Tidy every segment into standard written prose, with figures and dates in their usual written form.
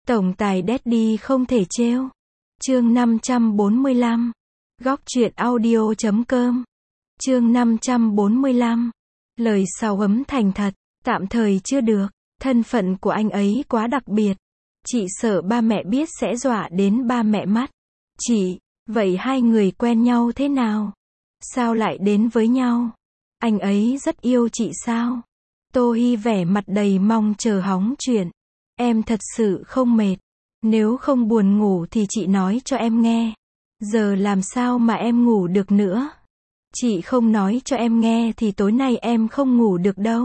Tổng tài Daddy không thể trêu. Chương 545. Góc truyện audio.com. Chương 545. Lời sáo ấm thành thật, tạm thời chưa được, thân phận của anh ấy quá đặc biệt. Chị sợ ba mẹ biết sẽ dọa đến ba mẹ mắt. Chị, vậy hai người quen nhau thế nào? Sao lại đến với nhau? Anh ấy rất yêu chị sao? Tô Hi vẻ mặt đầy mong chờ hóng chuyện. Em thật sự không mệt. Nếu không buồn ngủ thì chị nói cho em nghe. Giờ làm sao mà em ngủ được nữa? Chị không nói cho em nghe thì tối nay em không ngủ được đâu.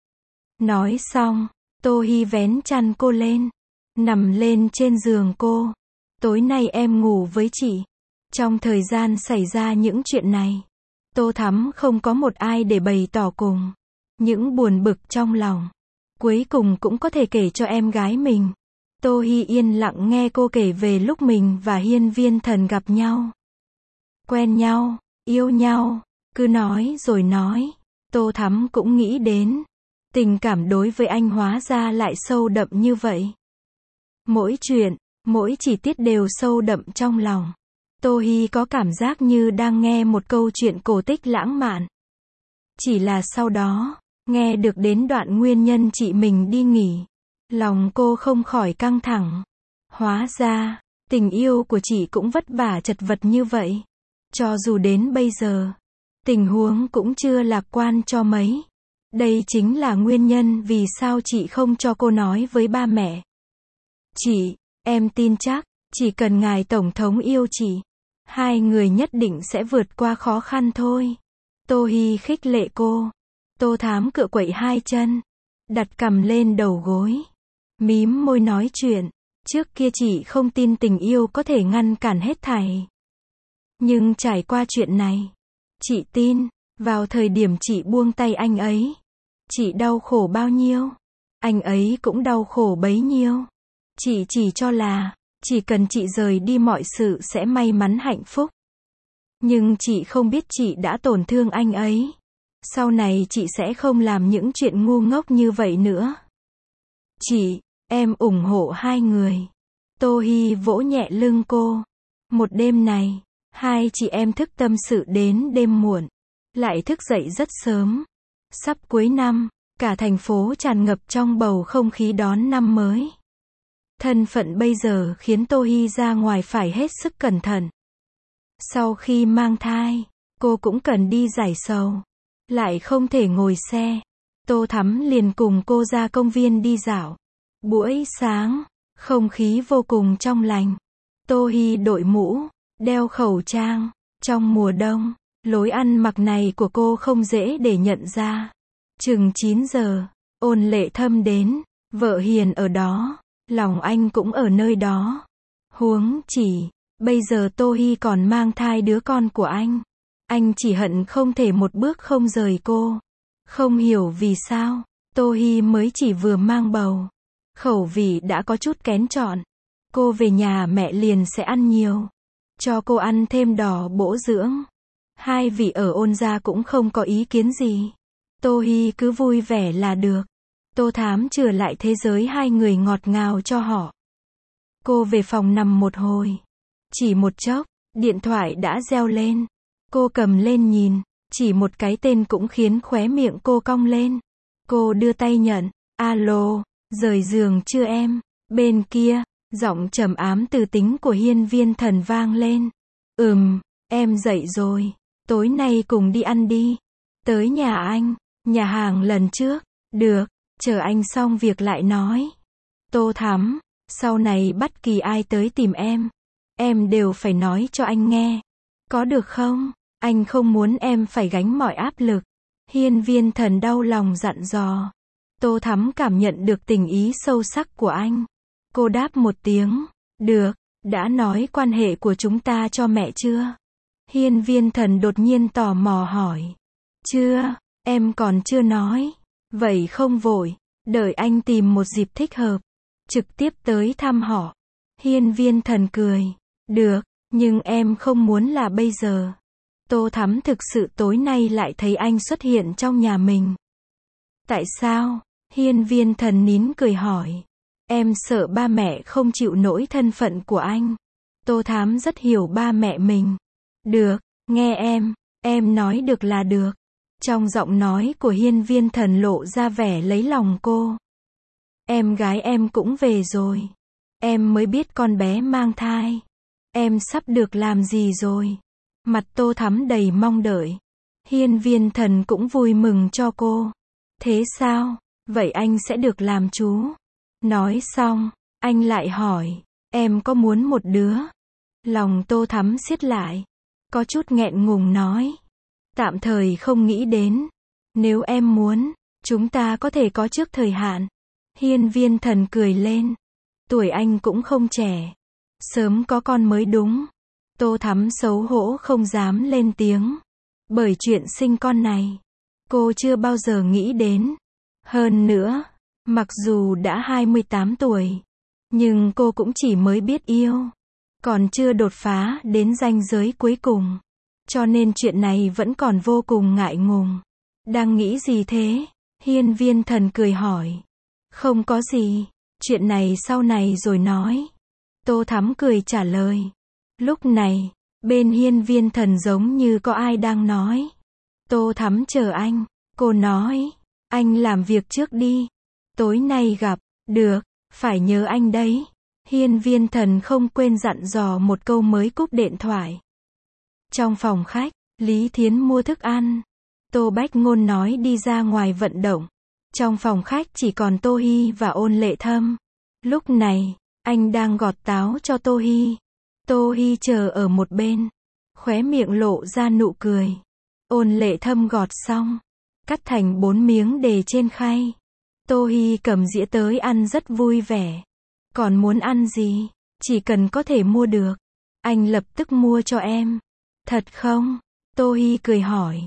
Nói xong, Tô Hi vén chăn cô lên, nằm lên trên giường cô. Tối nay em ngủ với chị. Trong thời gian xảy ra những chuyện này, Tô Thắm không có một ai để bày tỏ cùng những buồn bực trong lòng. Cuối cùng cũng có thể kể cho em gái mình. Tô Hi yên lặng nghe cô kể về lúc mình và Hiên Viên Thần gặp nhau, quen nhau, yêu nhau, cứ nói rồi nói. Tô Thắm cũng nghĩ đến, tình cảm đối với anh hóa ra lại sâu đậm như vậy. Mỗi chuyện, mỗi chi tiết đều sâu đậm trong lòng. Tô Hi có cảm giác như đang nghe một câu chuyện cổ tích lãng mạn. Chỉ là sau đó, nghe được đến đoạn nguyên nhân chị mình đi nghỉ, lòng cô không khỏi căng thẳng. Hóa ra, tình yêu của chị cũng vất vả chật vật như vậy. Cho dù đến bây giờ, tình huống cũng chưa lạc quan cho mấy. Đây chính là nguyên nhân vì sao chị không cho cô nói với ba mẹ. Chị, em tin chắc, chỉ cần ngài tổng thống yêu chị, hai người nhất định sẽ vượt qua khó khăn thôi. Tô Hi khích lệ cô. Tô Thám cựa quậy hai chân, đặt cằm lên đầu gối, mím môi nói chuyện. Trước kia chị không tin tình yêu có thể ngăn cản hết thảy. Nhưng trải qua chuyện này, chị tin, vào thời điểm chị buông tay anh ấy, chị đau khổ bao nhiêu, anh ấy cũng đau khổ bấy nhiêu. Chị chỉ cho là, chỉ cần chị rời đi mọi sự sẽ may mắn hạnh phúc. Nhưng chị không biết chị đã tổn thương anh ấy. Sau này chị sẽ không làm những chuyện ngu ngốc như vậy nữa. Chị, em ủng hộ hai người. Tô Hi vỗ nhẹ lưng cô. Một đêm này, hai chị em thức tâm sự đến đêm muộn, lại thức dậy rất sớm. Sắp cuối năm, cả thành phố tràn ngập trong bầu không khí đón năm mới. Thân phận bây giờ khiến Tô Hi ra ngoài phải hết sức cẩn thận. Sau khi mang thai, cô cũng cần đi giải sầu, lại không thể ngồi xe. Tô Thắm liền cùng cô ra công viên đi dạo. Buổi sáng, không khí vô cùng trong lành. Tô Hi đội mũ, đeo khẩu trang. Trong mùa đông, lối ăn mặc này của cô không dễ để nhận ra. Chừng 9 giờ, Ôn Lệ Thâm đến, vợ Hiền ở đó, lòng anh cũng ở nơi đó. Huống chỉ, bây giờ Tô Hi còn mang thai đứa con của anh chỉ hận không thể một bước không rời cô. Không hiểu vì sao, Tô Hi mới chỉ vừa mang bầu, khẩu vị đã có chút kén chọn. Cô về nhà mẹ liền sẽ ăn nhiều, cho cô ăn thêm đỏ bổ dưỡng. Hai vị ở Ôn gia cũng không có ý kiến gì. Tô Hi cứ vui vẻ là được. Tô Thám chừa lại thế giới hai người ngọt ngào cho họ. Cô về phòng nằm một hồi. Chỉ một chốc, điện thoại đã reo lên. Cô cầm lên nhìn, chỉ một cái tên cũng khiến khóe miệng cô cong lên. Cô đưa tay nhận. Alo, rời giường chưa em? Bên kia, giọng trầm ám từ tính của Hiên Viên Thần vang lên. Em dậy rồi. Tối nay cùng đi ăn đi. Tới nhà anh, nhà hàng lần trước. Được, chờ anh xong việc lại nói. Tô Thắm, sau này bất kỳ ai tới tìm em đều phải nói cho anh nghe. Có được không? Anh không muốn em phải gánh mọi áp lực. Hiên Viên Thần đau lòng dặn dò. Tô Thắm cảm nhận được tình ý sâu sắc của anh. Cô đáp một tiếng. Được, đã nói quan hệ của chúng ta cho mẹ chưa? Hiên Viên Thần đột nhiên tò mò hỏi. Chưa, em còn chưa nói. Vậy không vội, đợi anh tìm một dịp thích hợp, trực tiếp tới thăm họ. Hiên Viên Thần cười. Được, nhưng em không muốn là bây giờ. Tô Thắm thực sự tối nay lại thấy anh xuất hiện trong nhà mình. Tại sao? Hiên Viên Thần nín cười hỏi. Em sợ ba mẹ không chịu nổi thân phận của anh. Tô Thám rất hiểu ba mẹ mình. Được, nghe em nói được là được. Trong giọng nói của Hiên Viên Thần lộ ra vẻ lấy lòng cô. Em gái em cũng về rồi. Em mới biết con bé mang thai. Em sắp được làm gì rồi? Mặt Tô Thắm đầy mong đợi. Hiên Viên Thần cũng vui mừng cho cô. Thế sao? Vậy anh sẽ được làm chú. Nói xong, anh lại hỏi, em có muốn một đứa? Lòng Tô Thắm siết lại. Có chút nghẹn ngùng nói. Tạm thời không nghĩ đến. Nếu em muốn, chúng ta có thể có trước thời hạn. Hiên Viên Thần cười lên. Tuổi anh cũng không trẻ. Sớm có con mới đúng. Tô Thắm xấu hổ không dám lên tiếng. Bởi chuyện sinh con này, cô chưa bao giờ nghĩ đến. Hơn nữa, mặc dù đã 28 tuổi, nhưng cô cũng chỉ mới biết yêu. Còn chưa đột phá đến ranh giới cuối cùng. Cho nên chuyện này vẫn còn vô cùng ngại ngùng. Đang nghĩ gì thế? Hiên Viên Thần cười hỏi. Không có gì, chuyện này sau này rồi nói. Tô Thắm cười trả lời. Lúc này, bên Hiên Viên Thần giống như có ai đang nói. Tô Thắm chờ anh. Cô nói, anh làm việc trước đi. Tối nay gặp, được, phải nhớ anh đấy. Hiên Viên Thần không quên dặn dò một câu mới cúp điện thoại. Trong phòng khách, Lý Thiến mua thức ăn. Tô Bách Ngôn nói đi ra ngoài vận động. Trong phòng khách chỉ còn Tô Hi và Ôn Lệ Thâm. Lúc này, anh đang gọt táo cho Tô Hi. Tô Hi chờ ở một bên, khóe miệng lộ ra nụ cười. Ôn Lệ Thâm gọt xong, cắt thành 4 miếng để trên khay. Tô Hi cầm dĩa tới ăn rất vui vẻ. Còn muốn ăn gì? Chỉ cần có thể mua được. Anh lập tức mua cho em. Thật không? Tô Hi cười hỏi.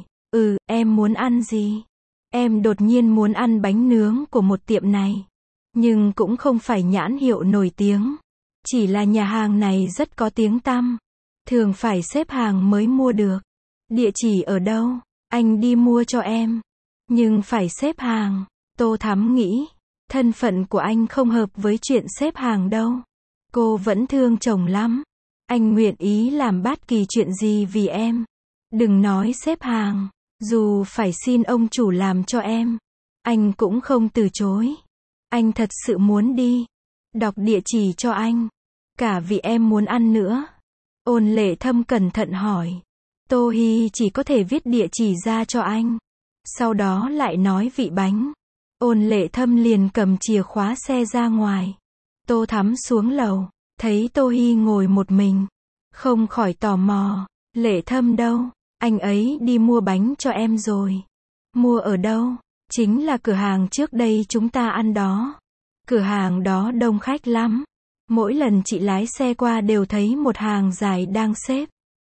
Em muốn ăn gì? Em đột nhiên muốn ăn bánh nướng của một tiệm này. Nhưng cũng không phải nhãn hiệu nổi tiếng. Chỉ là nhà hàng này rất có tiếng tăm. Thường phải xếp hàng mới mua được. Địa chỉ ở đâu? Anh đi mua cho em. Nhưng phải xếp hàng. Tô Thắm nghĩ. Thân phận của anh không hợp với chuyện xếp hàng đâu. Cô vẫn thương chồng lắm. Anh nguyện ý làm bất kỳ chuyện gì vì em. Đừng nói xếp hàng. Dù phải xin ông chủ làm cho em, anh cũng không từ chối. Anh thật sự muốn đi. Đọc địa chỉ cho anh. Cả vì em muốn ăn nữa. Ôn Lệ Thâm cẩn thận hỏi. Tô Hi chỉ có thể viết địa chỉ ra cho anh. Sau đó lại nói vị bánh. Ôn Lệ Thâm liền cầm chìa khóa xe ra ngoài. Tô Thắm xuống lầu, thấy Tô Hi ngồi một mình. Không khỏi tò mò. Lệ Thâm đâu? Anh ấy đi mua bánh cho em rồi. Mua ở đâu? Chính là cửa hàng trước đây chúng ta ăn đó. Cửa hàng đó đông khách lắm. Mỗi lần chị lái xe qua đều thấy một hàng dài đang xếp.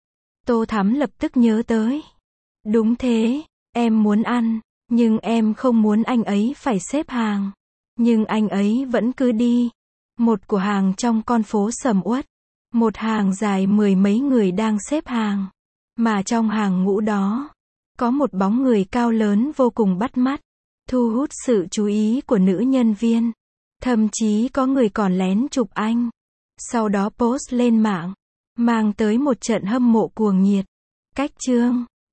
Tô Thắm lập tức nhớ tới. Đúng thế, em muốn ăn, nhưng em không muốn anh ấy phải xếp hàng. Nhưng anh ấy vẫn cứ đi. Một cửa hàng trong con phố sầm uất. Một hàng dài 10 mấy người đang xếp hàng. Mà trong hàng ngũ đó, có một bóng người cao lớn vô cùng bắt mắt, thu hút sự chú ý của nữ nhân viên. Thậm chí có người còn lén chụp anh. Sau đó post lên mạng, mang tới một trận hâm mộ cuồng nhiệt. Cách chương